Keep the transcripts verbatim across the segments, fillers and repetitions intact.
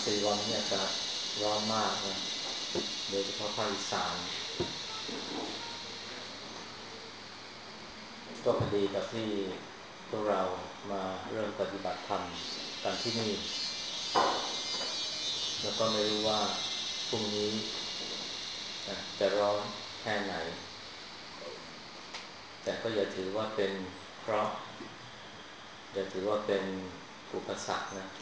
สี่วันนี้อากาศร้อนมากนะโดยเฉพาะภาคอีสานก็พอดีกับที่พวกเรามาเริ่มปฏิบัติธรรมกันที่นี่แล้วก็ไม่รู้ว่าพรุ่งนี้นะจะร้อนแค่ไหนแต่ก็อย่าถือว่าเป็นเคราะห์อย่าถือว่าเป็นอุปสรรคนะ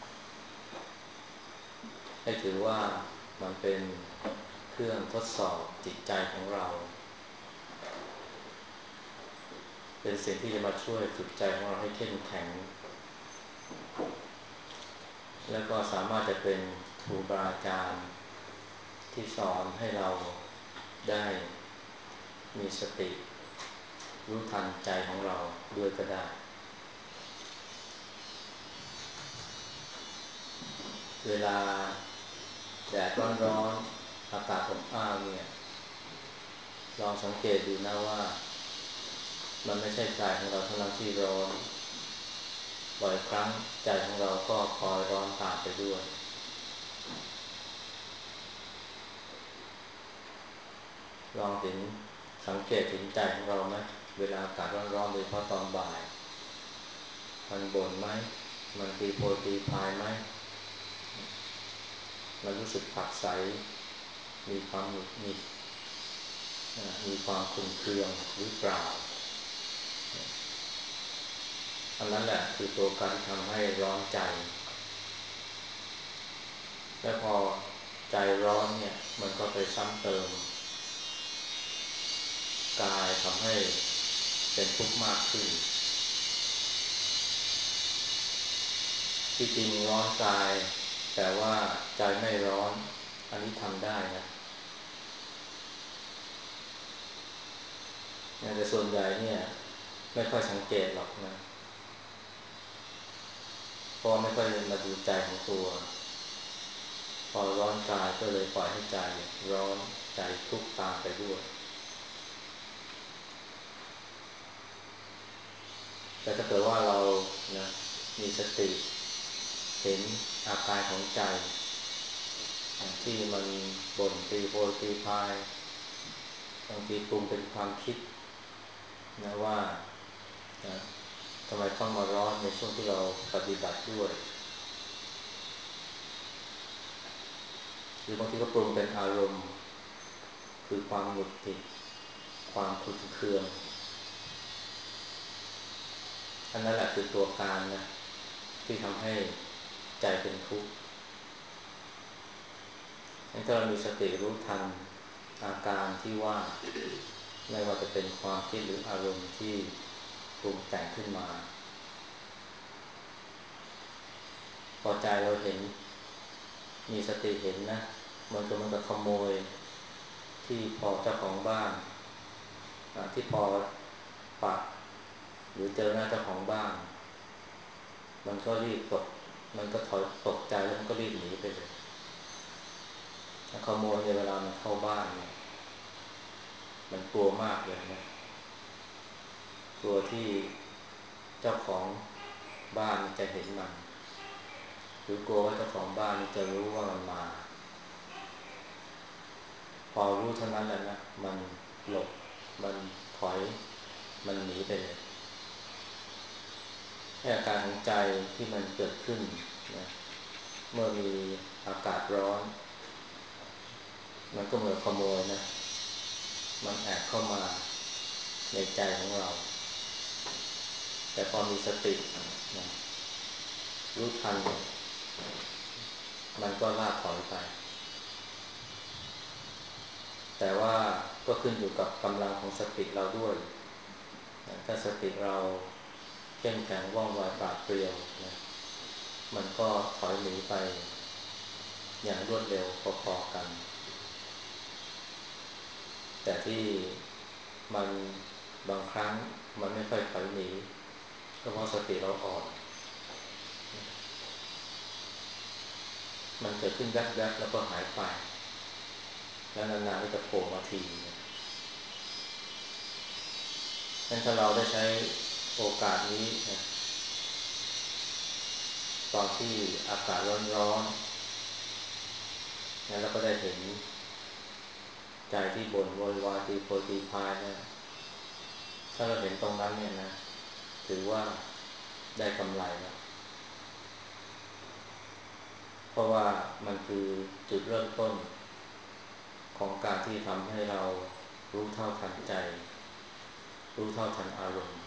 ให้ถือว่ามันเป็นเครื่องทดสอบจิตใจของเราเป็นสิ่งที่จะมาช่วยฝึกใจของเราให้เข้มแข็งแล้วก็สามารถจะเป็นครูบาอาจารย์ที่สอนให้เราได้มีสติรู้ทันใจของเราด้วยก็ได้เวลาแดดร้อนๆอากาศอบอ้าวเนี่ยลองสังเกตดูนะว่ามันไม่ใช่ใจของเราเท่านั้นที่ร้อนบ่อยครั้งใจของเราก็คอยร้อนตามไปด้วยลองเห็นสังเกตถึงใจของเราไหมเวลาอากาศร้อนๆโดยเฉพาะตอนบ่ายมันบ่นไหมมันตีโพยตีพายไหมมันรู้สึกผักใสมีความหงุดหงิดมีความขุ่นเคืองหรือเปล่าอันนั้นแหละคือตัวการทำให้ร้อนใจและพอใจร้อนเนี่ยมันก็ไปซ้ำเติมกายทำให้เป็นทุกข์มากขึ้นที่จริงร้อนกายแต่ว่าใจไม่ร้อนอันนี้ทำได้นะแต่ส่วนใหญ่เนี่ยไม่ค่อยสังเกตหรอกนะเพราะไม่ค่อยมาดูใจของตัวพอร้อนกายก็เลยปล่อยให้ใจร้อนใจทุกข์ตามไปด้วยแต่ถ้าเกิดว่าเรานะมีสติเห็นอาการของใจที่มันบ่นตีโพยตีพายบางทีปรุงเป็นความคิดนะว่านะทำไมต้องมาร้อนในช่วงที่เราปฏิบัติด้วยหรือบางทีก็ปรุงเป็นอารมณ์คือความหงุดหงิดความขุ่นเคืองอันนั้นแหละคือตัวการนะที่ทำให้ใจเป็นทุกข์ถ้าเรามีสติรู้ทันอาการที่ว่าไม่ว่าจะเป็นความคิดหรืออารมณ์ที่ปรุงแต่งขึ้นมาพอใจเราเห็นมีสติเห็นนะมันก็มันก็ขโมยที่พอเจ้าของบ้านที่พอปักหรือเจอหน้าเจ้าของบ้านมันก็รีบตกมันก็ถอยตกใจแล้วมันก็รีบหนีไปเลยขโมยในเวลามันเข้าบ้านเนี่ยมันกลัวมากเลยนะกลัวที่เจ้าของบ้านจะเห็นมันหรือกลัวว่าเจ้าของบ้านจะรู้ว่ามันมาพอรู้เท่านั้นแหละนะมันหลบมันถอยมันหนีไปเลยอาการของใจที่มันเกิดขึ้นนะเมื่อมีอากาศร้อนมันก็เหมือนขโมยนะมันแอบเข้ามาในใจของเราแต่พอมีสตินะรู้ทันมันก็ล่าถอยไปแต่ว่าก็ขึ้นอยู่กับกำลังของสติเราด้วยนะถ้าสติเราเข้มแข็งว่องไวปราดเปรียวนะมันก็ถอยหนีไปอย่างรวดเร็วพอๆกันแต่ที่มันบางครั้งมันไม่ค่อยถอยหนีก็เพราะสติเราอ่อนมันเกิดขึ้นแวบๆแล้วก็หายไปแล้วนานๆก็จะโผล่มาทีงั้นถ้าเราได้ใช้โอกาสนี้นะตอนที่อากาศร้อนแล้วก็ได้เห็นใจที่บ่นโวยวายตีโพยตีพายเนี่ยถ้าเราเห็นตรงนั้นเนี่ยนะถือว่าได้กำไรแล้วเพราะว่ามันคือจุดเริ่มต้นของการที่ทำให้เรารู้เท่าทันใจรู้เท่าทันอารมณ์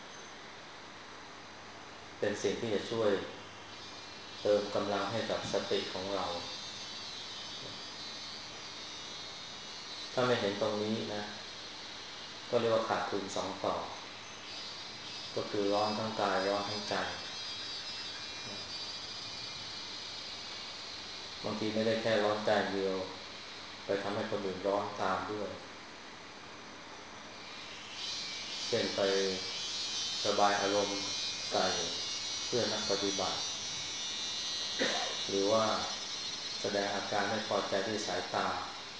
เป็นสิ่งที่จะช่วยเติมกำลังให้กับสติของเราถ้าไม่เห็นตรงนี้นะก็เรียกว่าขาดทุนสองต่อก็คือร้อนทั้งกายร้อนทั้งใจบางทีไม่ได้แค่ร้อนใจเดียวไปทำให้คนอื่นร้อนตามด้วยเช่นไประบายอารมณ์ใส่เพื่อนนักปฏิบัติหรือว่าแสดงอาการไม่พอใจด้วยสายตา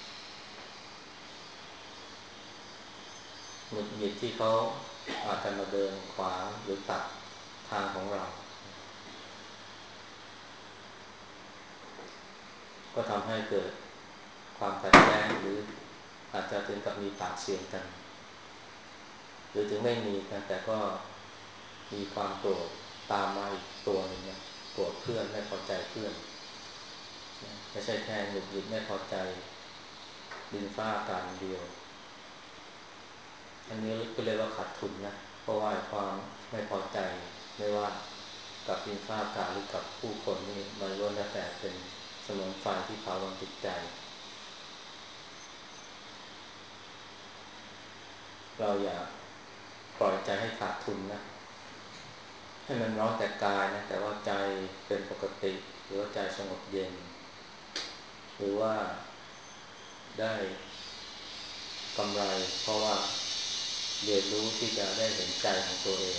หงุดหงิดที่เขาอาจจะมาเดินขวางหรือตัดทางของเราก็ทำให้เกิดความขัดแย้งหรืออาจจะถึงกับมีปากเสียงกันหรือถึงไม่มีกันแต่ก็มีความโกรธตามมาอีกตัวหนึ่งนะโกรธเพื่อนไม่พอใจเพื่อนไม่ใช่แค่หงุดหงิดไม่พอใจดินฟ้าอากาศเดียวอันนี้ก็เรียกว่าขาดทุนนะเพราะว่าความไม่พอใจไม่ว่ากับดินฟ้าอากาศหรือกับผู้คนนี่มันล้วนแล้วแต่เป็นเสมือนไฟที่เผาลนจิตใจเราอย่าปล่อยใจให้ขาดทุนนะให้มันร้อนแต่กายนะแต่ว่าใจเป็นปกติหรือว่าใจสงบเย็นหรือว่าได้กำไรเพราะว่าเรียนรู้ที่จะได้เห็นใจของตัวเอง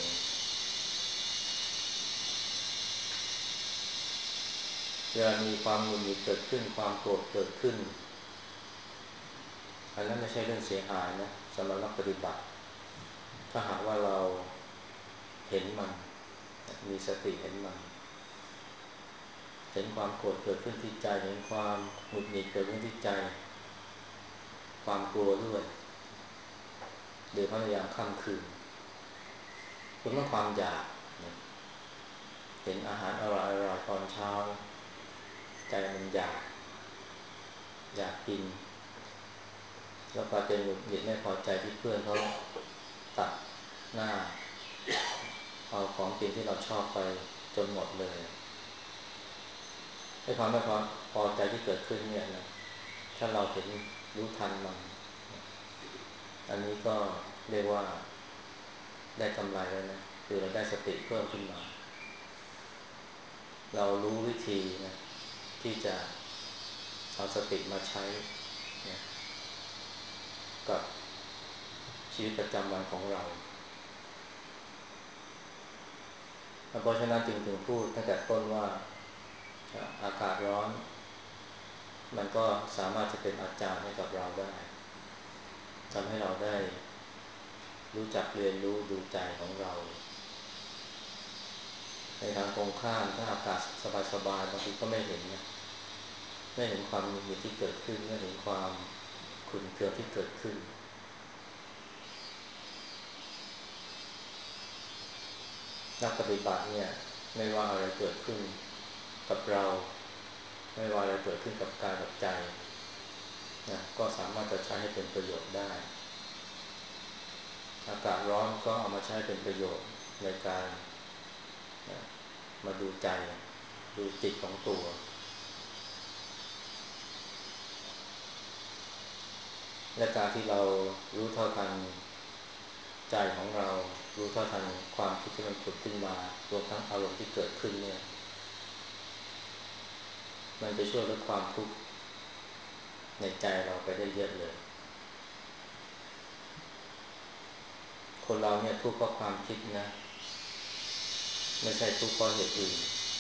เวลามีความหงุดหงิดเกิดขึ้นความโกรธเกิดขึ้นอันนั้นไม่ใช่เรื่องเสียหายนะสำหรับนักปฏิบัติถ้าหากว่าเราเห็นมันมีสติเห็นมันเห็นความโกรธเกิดขึ้นที่ใจเห็นความหงุดหงิดเกิดขึ้นที่ใจความกลัวด้วยหรือพยายามค่ำคืนคุณต้องความอยากเห็นอาหารอร่อยๆตอนเช้าใจมันอยากอยากกินแล้วก็เป็นหงุดหงิดไม่พอใจที่เพื่อนเขาตัดหน้าเอาของกินที่เราชอบไปจนหมดเลยให้ความไม่พอพอใจที่เกิดขึ้นเนี่ยนะถ้าเราเห็นรู้ทันมันอันนี้ก็เรียกว่าได้กำไรแล้วนะคือเราได้สติเพิ่มขึ้นมาเรารู้วิธีนะที่จะเอาสติมาใช้นะกับชีวิตประจำวันของเราเพราะฉะนั้นจึงถึงพูดตั้งแต่ต้นว่าอากาศร้อนมันก็สามารถจะเป็นอาจารย์ให้กับเราได้ทำให้เราได้รู้จักเรียนรู้ดูใจของเราในทางตรงข้ามถ้าอากาศสบายๆบางทีก็ไม่เห็นนะไม่เห็นความหงุดหงิดที่เกิดขึ้นไม่เห็นความขุ่นเคืองที่เกิดขึ้นนักปฏิบัติเนี่ยไม่ว่าอะไรเกิดขึ้นกับเราไม่ว่าอะไรเกิดขึ้นกับกายกับใจนะก็สามารถจะใช้ให้เป็นประโยชน์ได้อากาศร้อนก็เอามาใช้เป็นประโยชน์ในการนะมาดูใจดูจิตของตัวและการที่เรารู้เท่าทันใจของเรารู้เท่าทันความคิดที่มันผุดขึ้นมารวมทั้งอารมณ์ที่เกิดขึ้นเนี่ยมันจะช่วยลดความทุกข์ในใจเราไปได้เยอะเลยคนเราเนี่ยทุกข์เพราะความคิดนะไม่ใช่ทุกข์เพราะเหตุอื่น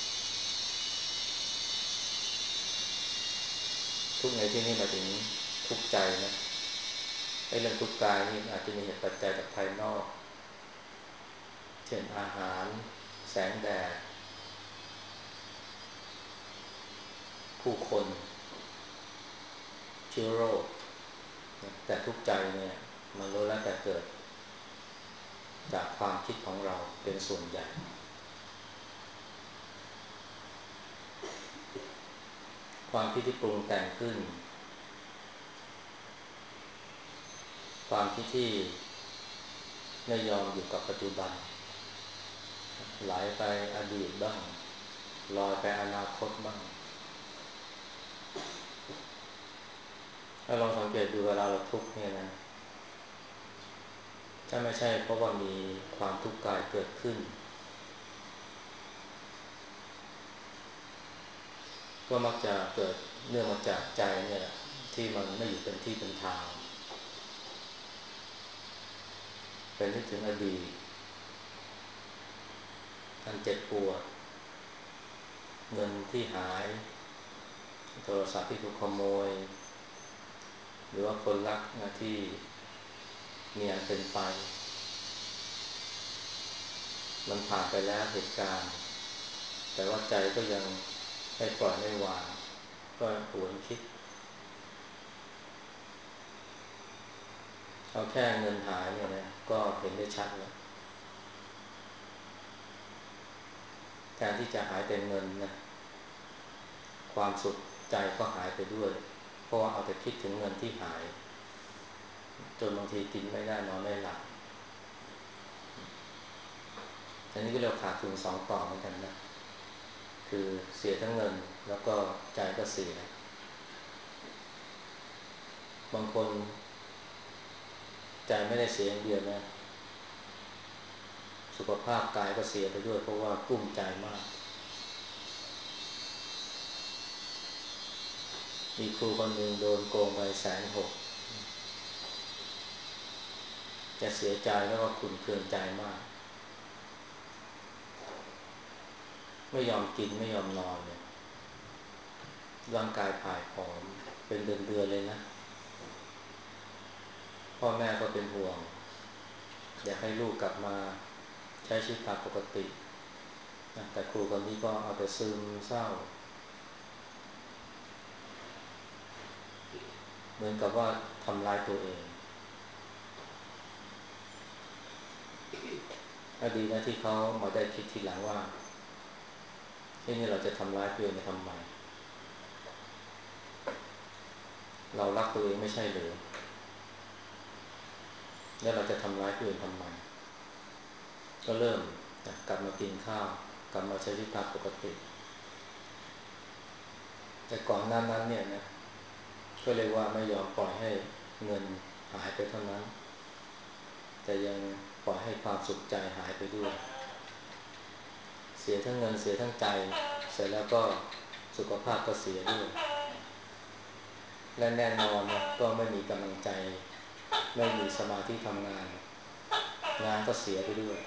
ทุกข์ในที่นี้หมายถึงทุกข์ใจนะไอ้เรื่องทุกข์กายนี่อาจจะมีเหตุปัจจัยจากภายนอกเช่นอาหารแสงแดดผู้คนชื้อโรคแต่ทุกข์ใจเนี่ยมันล้วนแล้วแต่เกิดจากความคิดของเราเป็นส่วนใหญ่ความคิดที่ปรุงแต่งขึ้นความคิดที่ไม่ยอมอยู่กับปัจจุบันไหลไปอดีตบ้างลอยไปอนาคตบ้างถ้าลองสังเกตดูเวลาเราทุกข์เนี่ยนะถ้าไม่ใช่เพราะว่ามีความทุกข์กายเกิดขึ้นก็มักจะเกิดเนื่องมาจากใจเนี่ยที่มันไม่อยู่เป็นที่เป็นทางเป็นนึกถึงอดีตอันเจ็บปวดเงินที่หายโทรศัพท์ที่ถูกขโมยหรือว่าคนรักนะที่มีอันเป็นไปมันผ่านไปแล้วเหตุการณ์แต่ว่าใจก็ยังไม่ปล่อยไม่วางก็หวนคิดเอาแค่เงินหายเนี่ยนะก็เห็นได้ชัดแล้วแทนที่จะหายแต่เงินนะความสุขใจก็หายไปด้วยเพราะว่าเอาแต่คิดถึงเงินที่หายจนบางทีกินไม่ได้นอนไม่หลับอันนี้ก็เรียกขาดทุนสองต่อเหมือนกันนะคือเสียทั้งเงินแล้วก็ใจก็เสียบางคนใจไม่ได้เสียอย่างเดียวนะสุขภาพกายก็เสียไปด้วยเพราะว่ากลุ้มใจมากมีครูคนหนึ่งโดนโกงไปแสนหกจะเสียใจแล้วก็ขุ่นเคืองใจมากไม่ยอมกินไม่ยอมนอนเลยร่างกายผายผอมเป็นเดือนๆเลยนะพ่อแม่ก็เป็นห่วงอยากให้ลูกกลับมาใช้ชีวิตตามปกติแต่ครูคนนี้ก็เอาแต่ซึมเศร้าเหมือนกับว่าทำร้ายตัวเองก็ดีนะที่เขามาได้คิดทีหลังว่าที่นี่เราจะทำร้ายตัวเองไปทำไมเรารักตัวเองไม่ใช่หรือแล้วเราจะทำร้ายตัวเองทำไมก็เริ่มกลับมากินข้าวกลับมาใช้ชีวิตตามปกติแต่ก่อนหน้านั้นเนี่ยนะก็เลยว่าไม่ยอมปล่อยให้เงินหายไปเท่านั้นแต่ยังปล่อยให้ความสุขใจหายไปด้วยเสียทั้งเงินเสียทั้งใจเสร็จแล้วก็สุขภาพก็เสียด้วยและแน่นอนนะก็ไม่มีกำลังใจไม่มีสมาธิทำงานงานก็เสียไปด้วย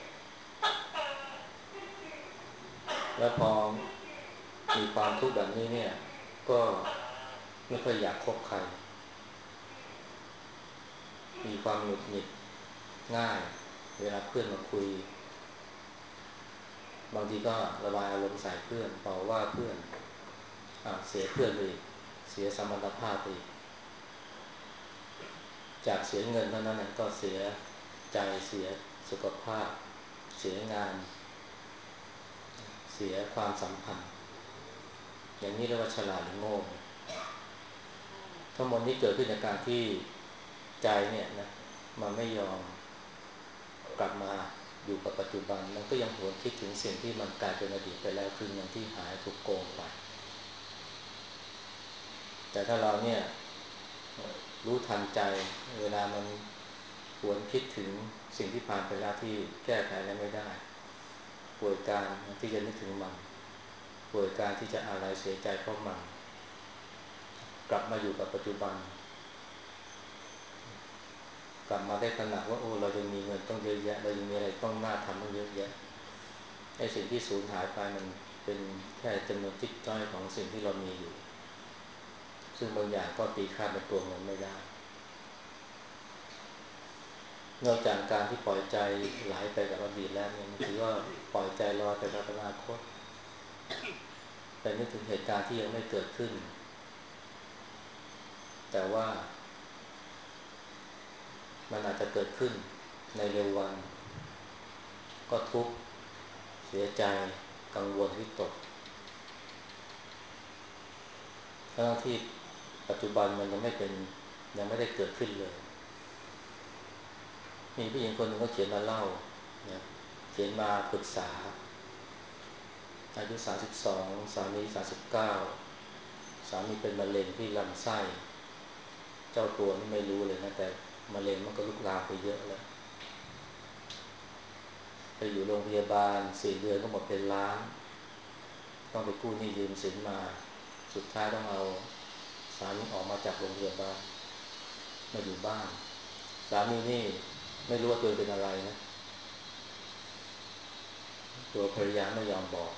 แล้วพอมีความทุกข์แบบนี้เนี่ยก็ไม่ค่อยอยากคบใครมีความหงุดหงิดง่ายเวลาเพื่อนมาคุยบางทีก็ระบายอารมณ์ใส่เพื่อนต่อว่าเพื่อนอ่ะเสียเพื่อนไปเสียสมรรถภาพไปจากเสียเงินเท่านั้นก็เสียใจเสียสุขภาพเสียงานเสียความสัมพันธ์อย่างนี้เรียกว่าฉลาดหรือโง่ทั้งหมดนี้เกิดขึ้นจากการที่ใจเนี่ยนะมันไม่ยอมกลับมาอยู่กับปัจจุบันมันก็ยังหวนคิดถึงสิ่งที่มันกลายเป็นอดีตไปแล้วคือเงินที่หายถูกโกงไปแต่ถ้าเราเนี่ยรู้ทันใจเวลามันหวนคิดถึงสิ่งที่ผ่านไปแล้วที่แก้ไขอะไรไม่ได้ป่วยการที่จะนึกถึงมันป่วยการที่จะอะไรเสียใจเพราะมันกลับมาอยู่กับปัจจุบันกลับมาได้ตระหนักว่าโอ้เรายังมีเงินต้องเยอะแยะเรายังมีอะไรต้องน่าทำต้องเยอะแยะไอ้สิ่งที่สูญหายไปมันเป็นแค่จำนวนจิ๊กจ้อยของสิ่งที่เรามีอยู่ซึ่งบางอย่างก็ตีค่าเป็นตัวเงินไม่ได้นอกจากการที่ปล่อยใจไหลไปกับอดีตแล้วเนี่ยมันถือว่าปล่อยใจลอยไปกับอนาคตแต่นึกถึงเหตุการณ์ที่ยังไม่เกิดขึ้นแต่ว่ามันอาจจะเกิดขึ้นในเร็ววันก็ทุกข์เสียใจกังวลวิตกทั้งที่ปัจจุบันมันยังไม่เป็นยังไม่ได้เกิดขึ้นเลยมีผู้หญิงคนหนึ่งก็เขียนมาเล่านะเขียนมาปรึกษาอายุสามสิบสองสามีสามสิบเก้าสามีเป็นมะเร็งที่ลำไส้เจ้าตัวนี่ไม่รู้เลยนะแต่มะเร็งมันก็ลุกลามไปเยอะแล้วไปอยู่โรงพยาบาลสี่เดือนก็หมดเป็นล้านต้องไปกู้หนี้ยืมสินมาสุดท้ายต้องเอาสามีออกมาจากโรงพยาบาลมาอยู่บ้านสามีนี่ไม่รู้ว่าตัวเป็นอะไรนะตัวภรรยาไม่ยอมบอก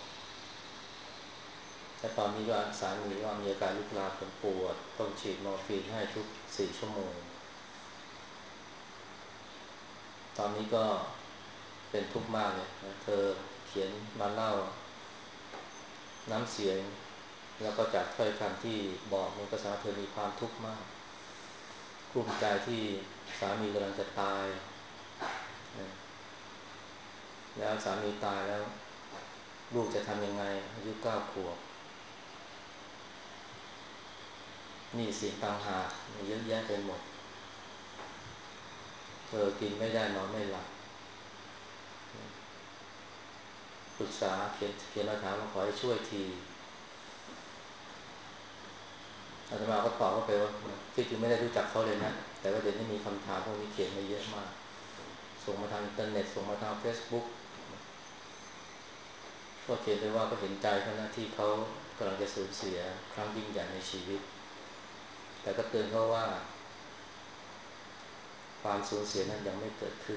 แต่ตอนนี้ว่าสามีว่ามีอาการลุกลามเป็นปวดต้องฉีดมอร์ฟีนให้ทุกสี่ชั่วโมงตอนนี้ก็เป็นทุกข์มากเลยนะเธอเขียนมาเล่าน้ำเสียงแล้วก็จากถ้อยคำที่บอกมันก็สามารถเธอมีความทุกข์มากกลุ้มใจที่สามีกำลังจะตายนะแล้วสามีตายแล้วลูกจะทำยังไงอายุเก้าขวบหนี้สินต่างหากเยอะแยะไปหมดเธอกินไม่ได้นอนไม่หลับปรึกษาเขียนเขียนมาถามว่าขอให้ช่วยทีอาตมาก็ตอบว่าไปว่าที่จริงไม่ได้รู้จักเขาเลยนะแต่ว่าเดี๋ยวนี้มีคำถามพวกนี้เขียนมาเยอะมากส่งมาทางอินเทอร์เน็ตส่งมาทาง Facebook ก็เขียนไปว่าก็เห็นใจเขานะที่เขากำลังจะสูญเสียครั้งยิ่งใหญ่ในชีวิตแต่ก็เตือนเขาว่าความสูญเสียนั้นยังไม่เกิดขึ้น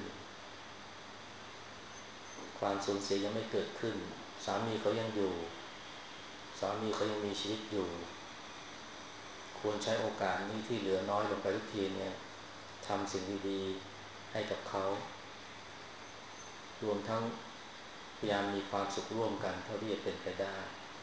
ความสูญเสียยังไม่เกิดขึ้นสามีเขายังอยู่สามีเขายังมีชีวิตอยู่ควรใช้โอกาสนี้ที่เหลือน้อยลงไปทุกทีเนี่ยทำสิ่งดีๆให้กับเขารวมทั้งพยายามมีความสุขร่วมกันเท่าที่จะเป็นไปได้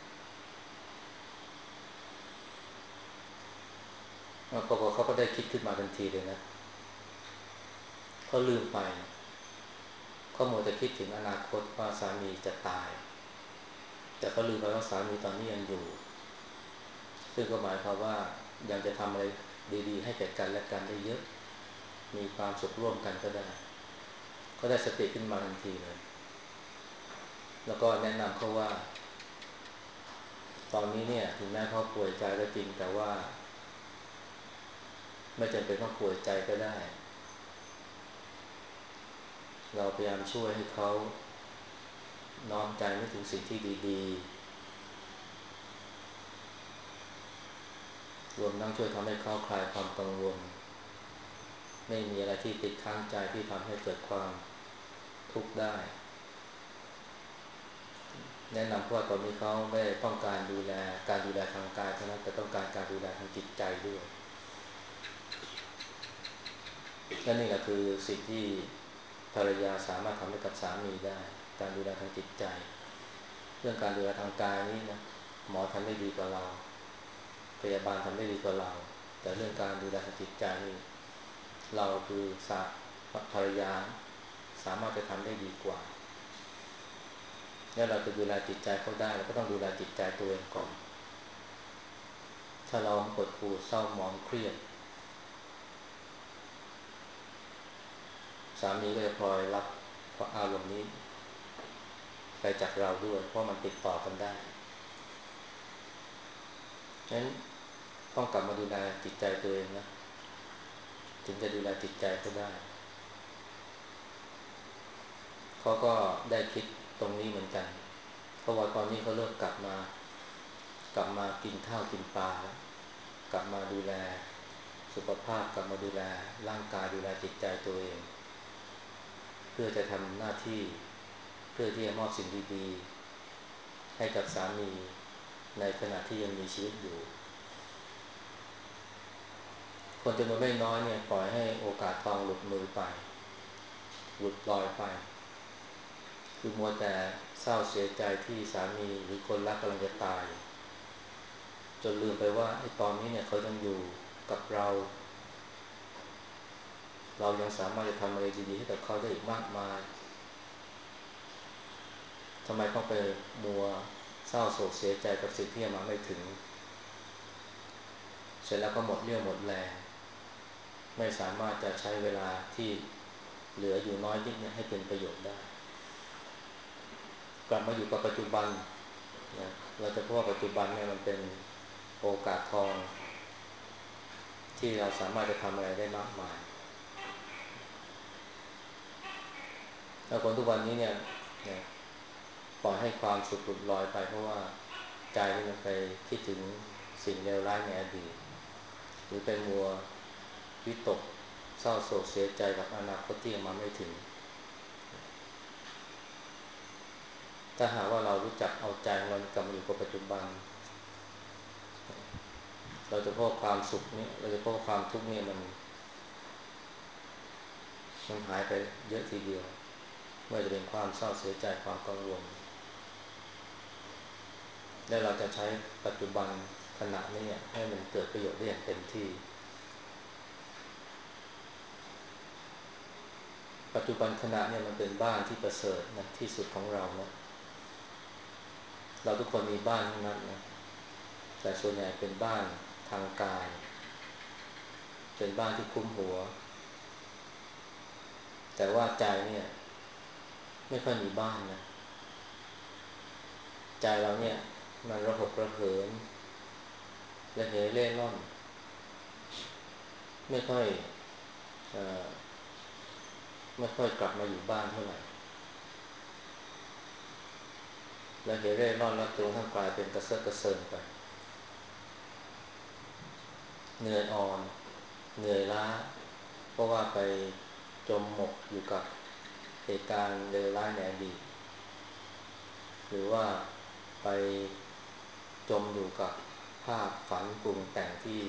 แล้วก็เขาก็ได้คิดขึ้นมาทันทีเลยนะเขาลืมไปเขามัวแต่คิดถึงอนาคตว่าสามีจะตายแต่เขาลืมไปว่าสามีตอนนี้ยังอยู่ซึ่งก็หมายความว่ายังจะทำอะไรดีๆให้แก่กันและกันได้เยอะมีความสุขร่วมกันก็ได้ก็ได้สติขึ้นมาทันทีเลยแล้วก็แนะนำเขาว่าตอนนี้เนี่ยถึงแม้เขาป่วยใจก็จริงแต่ว่าไม่จำเป็นต้องป่วยใจก็ได้เราพยายามช่วยให้เขาน้อมใจนึกถึงสิ่งที่ดีๆรวมทั้งช่วยทำให้เขาคลายความกังวลไม่มีอะไรที่ติดค้างใจที่ทำให้เกิดความทุกข์ได้แนะนำว่าตอนนี้เขาไม่ต้องการดูแลการดูแลทางกายเท่านั้นแต่ต้องการการดูแลทางจิตใจด้วยและนี่แหละคือสิ่งที่ภรรยาสามารถทำให้กับสามีได้การดูแลทางจิตใจเรื่องการดูแลทางกายนี่นะหมอทำได้ดีกว่าเราพยาบาลทำได้ดีกว่าเราแต่เรื่องการดูแลทางจิตใจนี่เราคือสาภรรยาสามารถจะทำได้ดีกว่าแล้วเราจะดูแลจิตใจเขาได้เราก็ต้องดูแลจิตใจตัวเองก่อนถ้าเราหดหู่เศร้าหมองเครียดสามีก็จะพลอยรับอารมณ์นี้ไปจากเราด้วยเพราะมันติดต่อกันได้ฉะนั้นต้องกลับมาดูแลจิตใจตัวเองนะถึงจะดูแลจิตใจเขาได้เขาก็ได้คิดตรงนี้เหมือนกันเพราะว่าตอนนี้เขาเริ่มกลับมากลับมากินข้าวกินปลากลับมาดูแลสุขภาพกลับมาดูแลร่างกายดูแลจิตใจตัวเองเพื่อจะทำหน้าที่เพื่อที่จะมอบสิ่งดีๆให้กับสามีในขณะที่ยังมีชีวิตอยู่คนจำนวนไม่น้อยเนี่ยปล่อยให้โอกาสทองหลุดมือไปหลุดลอยไปคือมัวแต่เศร้าเสียใจที่สามีหรือคนรักกำลังจะตายจนลืมไปว่าไอ้ตอนนี้เนี่ยเขายังอยู่กับเราเรายังสามารถจะทำอะไรดีๆให้กับเขาได้อีกมากมายทำไมต้องไปมัวเศร้าโศกเสียใจกับสิ่งที่ยังมาไม่ถึงเสร็จแล้วก็หมดเรี่ยวหมดแรงไม่สามารถจะใช้เวลาที่เหลืออยู่น้อยนิดเนี่ยให้เป็นประโยชน์ได้กลับมาอยู่กับปัจจุบันนะเราจะพบว่าปัจจุบันเนี่ยมันเป็นโอกาสทองที่เราสามารถจะทำอะไรได้มากมายแล้วคนทุกวันนี้เนี่ยนะปล่อยให้ความสุขหลุดลอยไปเพราะว่าใจมันไปคิดถึงสิ่งเลวร้ายในอดีตหรือไปมัววิตกเศร้าโศกเสียใจกับอนาคตที่ยังมาไม่ถึงถ้าหากว่าเรารู้จักเอาใจของเรากลับมาอยู่กับปัจจุบันเราจะพบความสุขนี้เราจะพบความทุกข์นี่มันมันหายไปเยอะทีเดียวไม่ว่าจะเป็นความเศร้าเสียใจความกังวลและเราจะใช้ปัจจุบันขณะนี้ให้มันเกิดประโยชน์ได้อย่างเต็มที่ปัจจุบันขณะเนี่ยมันเป็นบ้านที่ประเสริฐนะที่สุดของเรานะเราทุกคนมีบ้านทั้งนั้นนะแต่ส่วนใหญ่เป็นบ้านทางกายเป็นบ้านที่คุ้มหัวแต่ว่าใจเนี่ยไม่ค่อยมีบ้านนะใจเราเนี่ยมันระหกระเหินระเหเร่ร่อนไม่ค่อยเอ่อไม่ค่อยกลับมาอยู่บ้านเท่าไหร่ระเหเร่ร่อนแล้วตัวทั้งกลายเป็นกระเซาะกระเซิงไปเหนื่อยอ่อนเหนื่อยล้าเพราะว่าไปจมหมกอยู่กับเหตุการณ์เลวร้ายในอดีตหรือว่าไปจมอยู่กับภาพฝันปรุงแต่งที่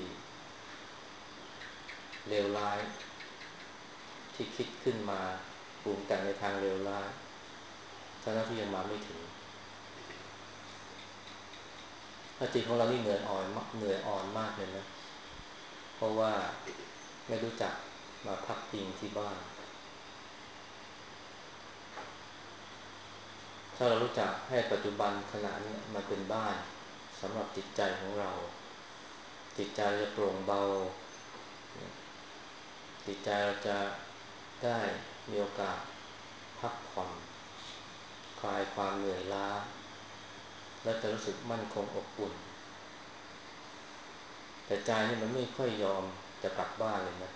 เลวร้ายที่คิดขึ้นมาปรุงแต่งในทางเลวร้ายทั้งที่ยังมาไม่ถึงถ้าจิตของเรานี่เหนื่อยอ่อนเหนื่อยอ่อนมากเลยนะเพราะว่าไม่รู้จักมาพักพิงที่บ้านถ้าเรารู้จักให้ปัจจุบันขณะนี้มาเป็นบ้านสำหรับจิตใจของเราจิตใจจะโปร่งเบาจิตใจเราจะได้มีโอกาสพักผ่อนคลายความเหนื่อยล้าและจะรู้สึกมั่นคงอบอุ่นแต่ใจนี่มันไม่ค่อยยอมจะกลับบ้านเลยนะ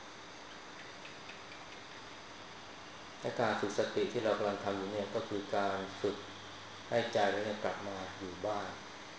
และการฝึกสติที่เรากำลังทำอยู่เนี่ยก็คือการฝึกให้ใจเราเนี่ยกลับมาอยู่บ้าน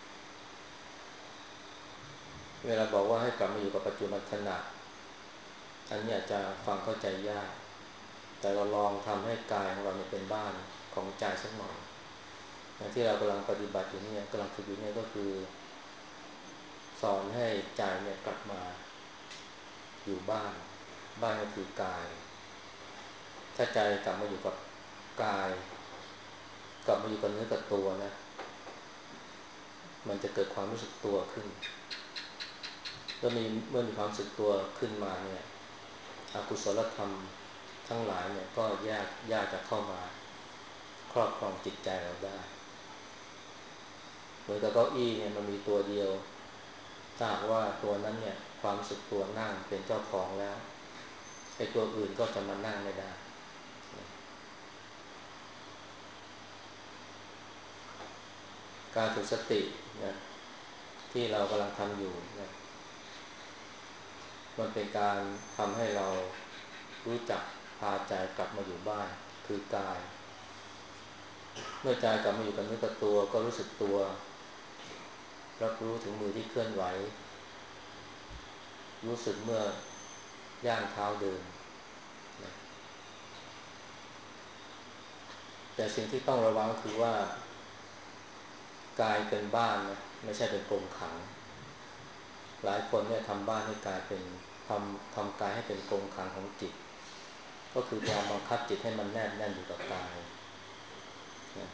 เวลาบอกว่าให้กลับมาอยู่กับปัจจุบันขณะอันนี้อาจจะฟังเข้าใจยากแต่เราลองทำให้กายของเราเนี่ยเป็นบ้านของใจสักหน่อยที่เรากำลังปฏิบัติอยู่เนี่ยกำลังฝึกอยู่เนี่ยก็คือสอนให้ใจเนี่ยกลับมาอยู่บ้านบ้านก็คือกายถ้าใจกลับมาอยู่กับกายกลับมาอยู่กับเนื้อกับตัวนะมันจะเกิดความรู้สึกตัวขึ้นแล้วมีเมื่อมีความรู้สึกตัวขึ้นมาเนี่ยอกุศลธรรมทั้งหลายเนี่ยก็ยากยากจะเข้ามาครอบครองจิตใจเราได้เหมือนกับเก้าอี้เนี่ยมันมีตัวเดียวถ้าหากว่าตัวนั้นเนี่ยความรู้สึกตัวนั่งเป็นเจ้าของแล้วไอ้ตัวอื่นก็จะมานั่งไม่ได้การฝึกสตินะที่เรากำลังทำอยู่นะมันเป็นการทำให้เรารู้จักพาใจกลับมาอยู่บ้านคือกายเมื่อใจกลับมาอยู่กับเนื้อกับตัวก็รู้สึกตัวรับรู้ถึงมือที่เคลื่อนไหวรู้สึกเมื่อย่างเท้าเดินนะแต่สิ่งที่ต้องระวังก็คือว่ากายเป็นบ้านนะไม่ใช่เป็นกรงขังหลายคนเนี่ยทำบ้านให้กลายเป็นทำทำกายให้เป็นกรงขังของจิตก็คือพยายามบังคับจิตให้มันแนบแน่นอยู่กับกายนะ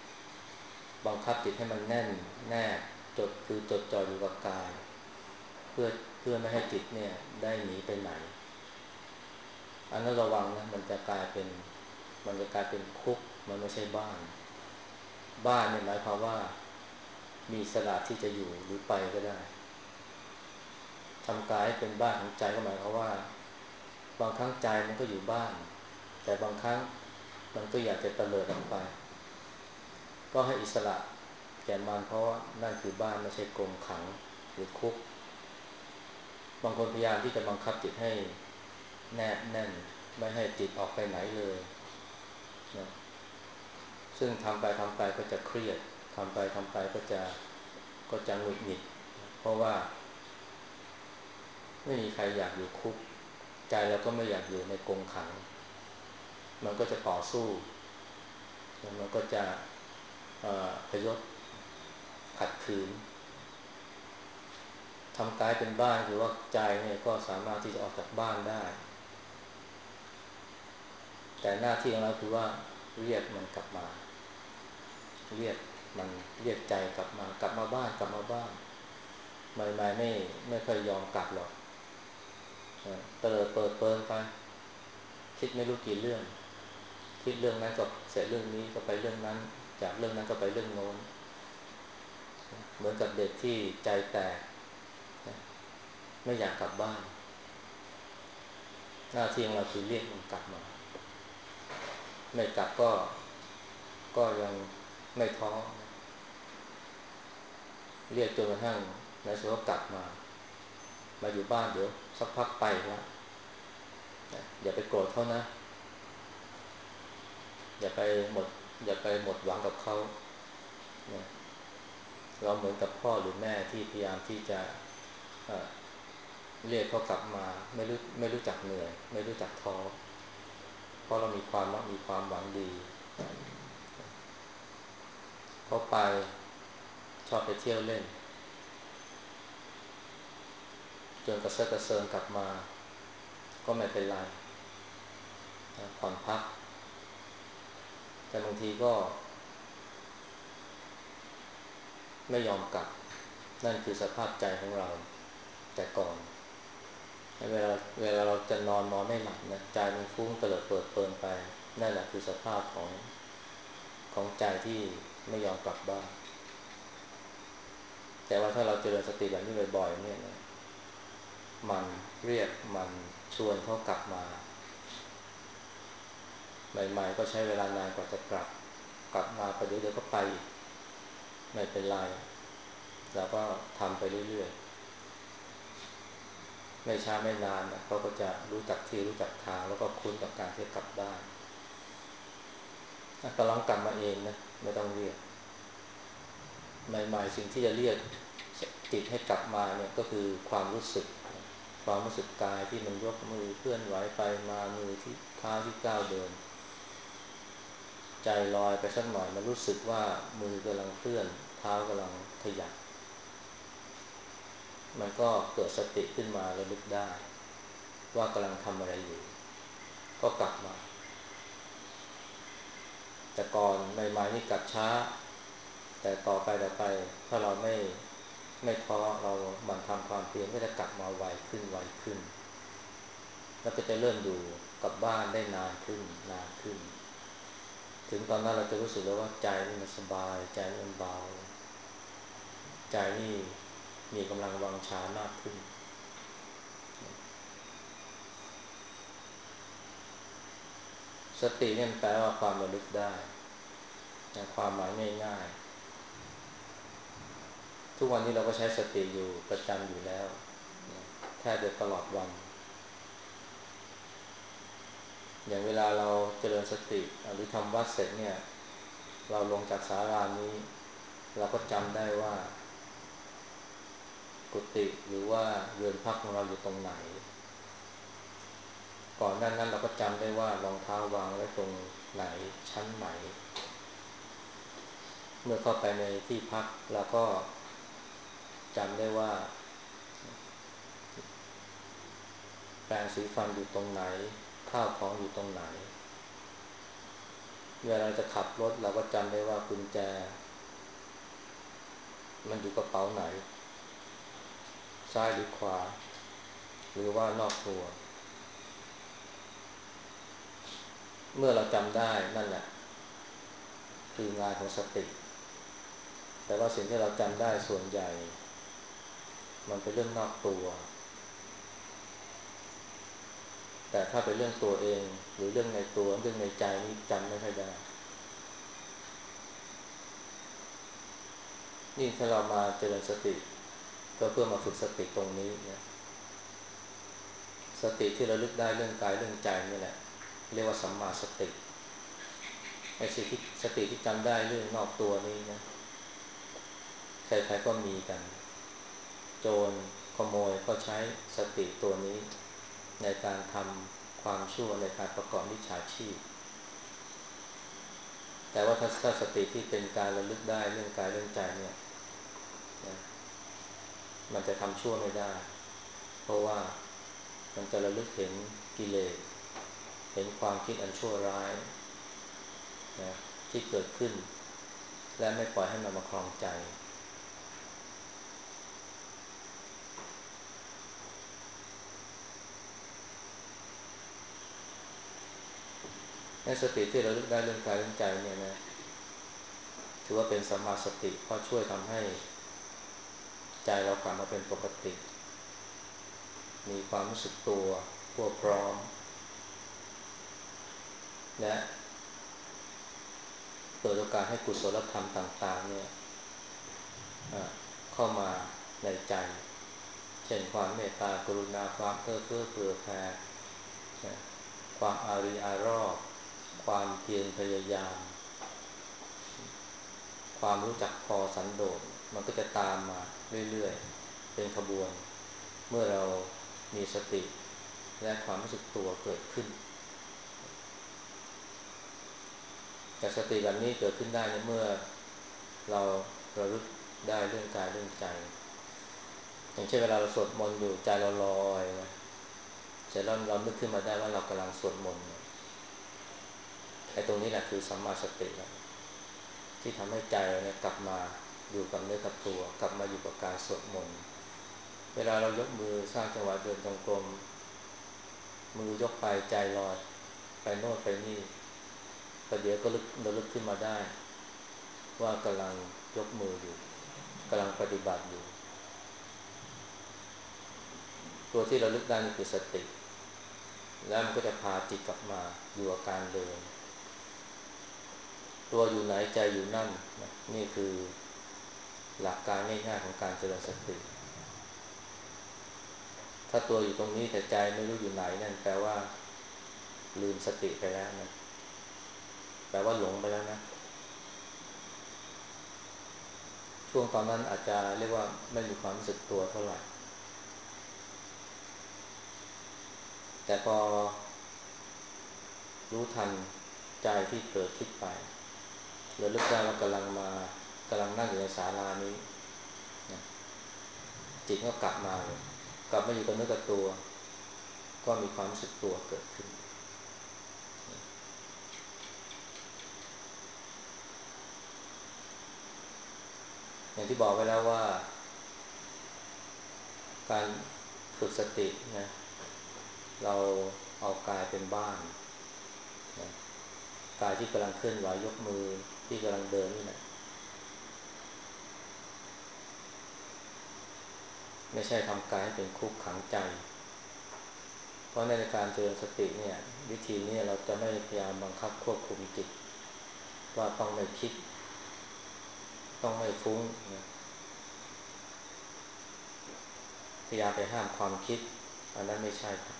บังคับจิตให้มันแน่นแนบจดคือจดจ่ออยู่กับกายพื่อเพื่อไม่ให้จิตเนี่ยได้หนีไปไหนอันนั้นระวังนะมันจะกลายเป็นมันจะกลายเป็นคุกมันไม่ใช่บ้านบ้านเนี่ยหมายความว่ามีอิสระที่จะอยู่หรือไปก็ได้ทำกายให้เป็นบ้านของใจก็หมายความว่าบางครั้งใจมันก็อยู่บ้านแต่บางครั้งมันก็อยากจะเตลิดออกไปก็ให้อิสระแก่มันเพราะว่านั่นคือบ้านไม่ใช่กรงขังหรือคุกบางคนพยายามที่จะบังคับจิตให้แนบแน่นไม่ให้จิตออกไปไหนเลยนะซึ่งทำไปทำไปก็จะเครียดทำไปทำไปก็จะก็จะหงุดหงิดเพราะว่าไม่มีใครอยากอยู่คุกใจเราก็ไม่อยากอยู่ในกรงขังมันก็จะต่อสู้มันก็จะพยศขัดขืนทำกายเป็นบ้านหรือว่าใจเนี่ยก็สามารถที่จะออกจากบ้านได้แต่หน้าที่ของเราคือว่าเรียกมันกลับมาเรียกมันเรียกใจกลับมากลับมาบ้านกลับมาบ้านไม่ไม่ไม่ไม่เคยยอมกลับหรอกเตลิดเปิดเปิงไปคิดไม่รู้กี่เรื่องคิดเรื่องนั้นก็เสร็จเรื่องนี้ก็ไปเรื่องนั้นจากเรื่องนั้นก็ไปเรื่องโน้นเหมือนกับเด็กที่ใจแตกไม่อยากกลับบ้านหน้าที่ของเราคือเรียกมันกลับมาไม่กลับก็ก็ยังไม่ท้อเรียกจนกระทั่งในสุดก็กลับมามาอยู่บ้านเดี๋ยวสักพักไปแล้วอย่าไปโกรธเขานะอย่าไปหมดอย่าไปหมดหวังกับเขาเราเหมือนกับพ่อหรือแม่ที่พยายามที่จะเรียกเขากลับมาไม่รู้ไม่รู้จักเหนื่อยไม่รู้จักท้อเพราะเรามีความรักมีความหวังดีเขาไปชอบไปเที่ยวเล่นจนกระเซาะกระเซิงกลับมาก็ไม่เป็นไรผ่อนพักแต่บางทีก็ไม่ยอมกลับนั่นคือสภาพใจของเราแต่ก่อนเวลาเวลาเราจะนอนนอนไม่หลับนะใจมันฟุ้งเตลิดเปิดเปิงไปนั่นแหละคือสภาพของของใจที่ไม่ยอมกลับบ้านแต่ว่าถ้าเราเจริญสติแบบนี้บ่อยๆเนี่ยนะมันเรียกมันชวนเขากลับมาใหม่ๆก็ใช้เวลานานกว่าจะกลับกลับมาประเดี๋ยวเดี๋ยวก็ไปไม่เป็นไรแล้วก็ทำไปเรื่อยๆไม่ช้าไม่นานนะเขาก็จะรู้จักที่รู้จักทางแล้วก็คุ้นกับการที่จะกลับบ้านก็ลองกลับมาเองนะไม่ต้องเรียกใหม่ๆสิ่งที่จะเรียกจิตให้กลับมาเนี่ยก็คือความรู้สึกความรู้สึกกายที่มันยกมือเคลื่อนไหวไปมามือที่เท้าที่ก้าวเดินใจลอยไปสักหน่อยมันรู้สึกว่ามือกำลังเคลื่อนเท้ากำลังขยับมันก็เกิดสติขึ้นมาระลึกได้ว่ากำลังทำอะไรอยู่ก็กลับมาแต่ก่อนใหม่ๆนี่กลับช้าแต่ต่อไปต่อไปถ้าเราไม่ไม่ท้อเราหมั่นทำความเพียรก็จะกลับมาไวขึ้นไวขึ้นแล้วก็จะเริ่มอยู่กับบ้านได้นานขึ้นนานขึ้นถึงตอนนั้นเราจะรู้สึกเลยว่าใจมันสบายใจมันเบาใจนี่มีกำลังวังชามากขึ้นสติเนี่ยแปลว่าความระลึกได้ความหมายง่ายๆทุกวันนี้เราก็ใช้สติอยู่ประจำอยู่แล้วแทบจะตลอดวันอย่างเวลาเราเจริญสติหรือทำวัดเสร็จเนี่ยเราลงจากศาลานี้เราก็จำได้ว่ากุฏิหรือว่าเรือนพักของเราอยู่ตรงไหนก่อนหน้านั้นเราก็จำได้ว่ารองเท้าวางไว้ตรงไหนชั้นไหนเมื่อเข้าไปในที่พักเราก็จำได้ว่าแปรงสีฟันอยู่ตรงไหนข้าวของอยู่ตรงไหนเวลาจะขับรถเราก็จำได้ว่ากุญแจมันอยู่กระเป๋าไหนซ้ายหรือขวาหรือว่านอกตัวเมื่อเราจำได้นั่นแหละคืองานของสติแต่ว่าสิ่งที่เราจำได้ส่วนใหญ่มันเป็นเรื่องนอกตัวแต่ถ้าเป็นเรื่องตัวเองหรือเรื่องในตัวเรื่องในใจนี่จำไม่ค่อยได้นี่ถ้าเรามาเจริญสติก็เพื่อมาฝึกสติตรงนี้นะสติที่ระลึกได้เรื่องกายเรื่องใจนี่แหละเรียกว่าสัมมาสติไอ้สติสติที่จำได้เรื่องนอกตัวนี้นะใครๆก็มีกันโจรขโมยก็ใช้สติตัวนี้ในการทำความชั่วในการประกอบมิจฉาชีพแต่ว่าถ้าถ้าสติที่เป็นการระลึกได้เรื่องกายเรื่องใจเนี่ยนะมันจะทำชั่วไม่ได้เพราะว่ามันจะระลึกเห็นกิเลสเห็นความคิดอันชั่วร้ายนะที่เกิดขึ้นและไม่ปล่อยให้มันมาครองใจในสติที่เราลึกได้เรื่องกายเรื่องใจเนี่ยนะถือว่าเป็นสัมมาสติเพราะช่วยทำให้ใจเรากลับมาเป็นปกติมีความรู้สึกตัวทั่วพร้อมและเปิดโอกาสให้กุศลธรรมต่างๆเนี่ยเข้ามาในใจเช่นความเมตตากรุณาความเอื้อเฟื้อเผื่อแผ่ความอารีอารอบความเพียรพยายามความรู้จักพอสันโดษมันก็จะตามมาเรื่อยๆเป็นขบวนเมื่อเรามีสติและความรู้สึกตัวเกิดขึ้นแต่สติแบบนี้เกิดขึ้นได้เมื่อเราระลึกได้เรื่องกายเรื่องใจอย่างเช่นเวลาเราสวดมนต์อยู่ใจเราลอยนะเสร็จแล้วเรานึกขึ้นมาได้ว่าเรากำลังสวดมนต์ไอ้ตรงนี้แหละคือสัมมาสตินะที่ทำให้ใจเราเนี่ยกลับมาอยู่กับเนื้อกับตัวกลับมาอยู่กับการสวดมนต์เวลาเรายกมือสร้างจังหวะเดินจงกรมมือยกไปใจลอยไปโน่นไปนี่ประเดี๋ยวก็ลึกระลึกขึ้นมาได้ว่ากำลังยกมืออยู่กำลังปฏิบัติอยู่ตัวที่เราลึกได้นี่คือสติแล้วมันก็จะพาจิตกลับมาอยู่กับการเดินตัวอยู่ไหนใจอยู่นั่นนะนี่คือหลักการง่ายๆของการเจริญสติถ้าตัวอยู่ตรงนี้แต่ใจไม่รู้อยู่ไหนนั่นแปลว่าลืมสติไปแล้วนะแปลว่าหลงไปแล้วนะช่วงตอนนั้นอาจจะเรียกว่าไม่มีความรู้สึกตัวเท่าไหร่แต่พอรู้ทันใจที่เผลอคิดไปหรือลึกได้ว่ากำลังมากำลังนั่งอยู่ในศาลานี้นะจิตก็กลับมาเลยกลับมาอยู่กับเนื้อกับตัวก็มีความรู้สึกตัวเกิดขึ้นอย่างที่บอกไว้แล้วว่าการฝึกสตินะเราเอากายเป็นบ้านนะกายที่กำลังเคลื่อนไหวยกมือที่กำลังเดินนี่แหละไม่ใช่ทำกายให้เป็นคุกขังใจเพราะในการเจริญสติเนี่ยวิธีนี้เราจะไม่พยายามบังคับควบคุมจิตว่าต้องไม่คิดต้องไม่ฟุ้งนะพยายามไปห้ามความคิดอันนั้นไม่ใช่ครับ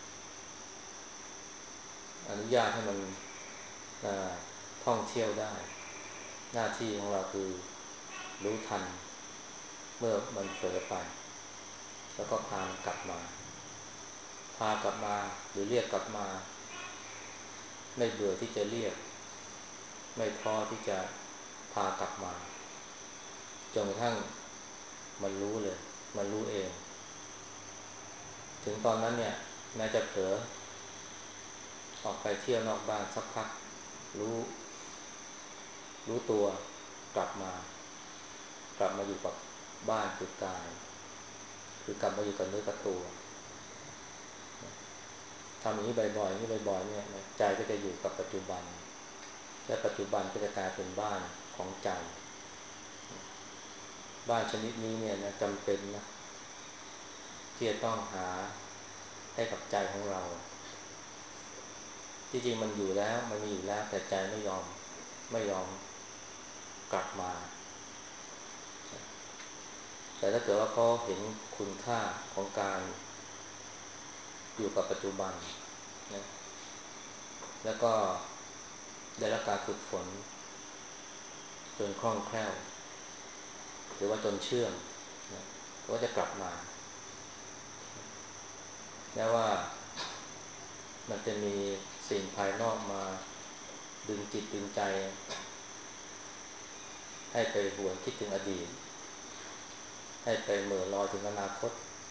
อนุญาตให้มันท่องเที่ยวได้หน้าที่ของเราคือรู้ทันเมื่อมันเผลอไปแล้วก็พามันกลับมาพากลับมาหรือเรียกกลับมาไม่เบื่อที่จะเรียกไม่ท้อที่จะพากลับมาจนกระทั่งมันรู้เลยมันรู้เองถึงตอนนั้นเนี่ยแม้จะเผลอออกไปเที่ยวนอกบ้านสักพักรู้รู้ตัวกลับมากลับมาอยู่กับบ้านคือกายคือกลับมาอยู่กับเนื้อกับตัวทำอย่างนี้บ่อยๆอย่างนี้บ่อยๆเนี่ยใจก็จะอยู่กับปัจจุบันและปัจจุบันก็จะกลายเป็นบ้านของใจบ้านชนิดนี้เนี่ยนะจำเป็นนะที่จะต้องหาให้กับใจของเราที่จริงมันอยู่แล้วมันมีอยู่แล้วแต่ใจไม่ยอมไม่ยอมกลับมาแต่ถ้าเกิดว่าเขาเห็นคุณค่าของการอยู่กับปัจจุบันนะแล้วก็ได้รับการฝึกฝนจนคล่องแคล่วหรือว่าจนเชื่องนะก็จะกลับมาแม้ว่ามันจะมีสิ่งภายนอกมาดึงจิตดึงใจให้ไปหวนคิดถึงอดีตให้ไปเหม่อลอยถึงอนาคต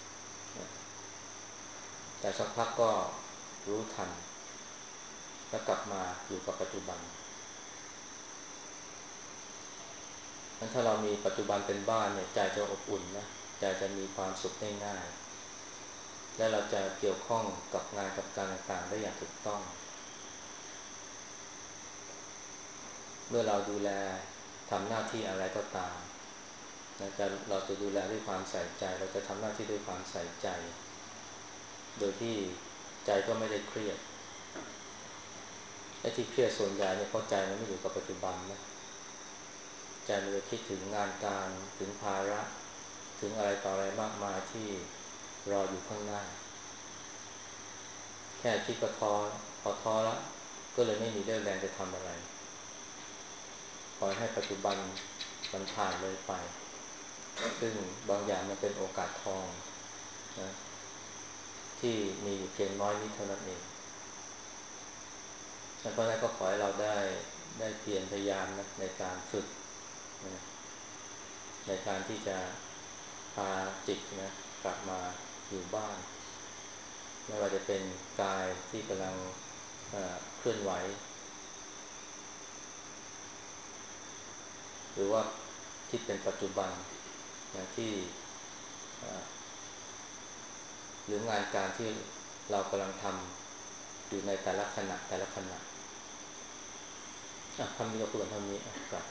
แต่สักพักก็รู้ทันแล้วกลับมาอยู่กับปัจจุบันงั้นถ้าเรามีปัจจุบันเป็นบ้านเนี่ยใจจะอบอุ่นนะใจจะมีความสุขง่ายๆและเราจะเกี่ยวข้องกับงานกับการต่างๆได้อย่างถูกต้องเมื่อเราดูแลทำหน้าที่อะไรก็ตามนะจะเราจะดูแลด้วยความใส่ใจเราจะทำหน้าที่ด้วยความใส่ใจโดยที่ใจก็ไม่ได้เครียดไอ้ที่เครียดส่วนใหญ่เนี่ยเพราะใจมันไม่อยู่กับปัจจุบันนะใจมันจะคิดถึงงานการถึงภาระถึงอะไรต่ออะไรมากมายที่รออยู่ข้างหน้าแค่คิดก็ท้อพอท้อแล้วก็เลยไม่มีเรี่ยวแรงจะทำอะไรปล่อยให้ปัจจุบันมันผ่านเลยไปซึ่งบางอย่างมันเป็นโอกาสทองนะที่มีอยู่เพียงน้อยนิดเท่านั้นเองเพราะฉะนั้นก็ขอให้เราได้ได้เพียรพยายามนะในการฝึกนะในการที่จะพาจิตนะกลับมาอยู่บ้านไม่ว่าจะเป็นกายที่กำลังเคลื่อนไหวหรือว่าที่เป็นปัจจุบันนะที่หรืองานการที่เรากำลังทำอยู่ในแต่ละขณะแต่ละขณะอ่ะทำนี้ก็ควรทำนี้อ่ะครับ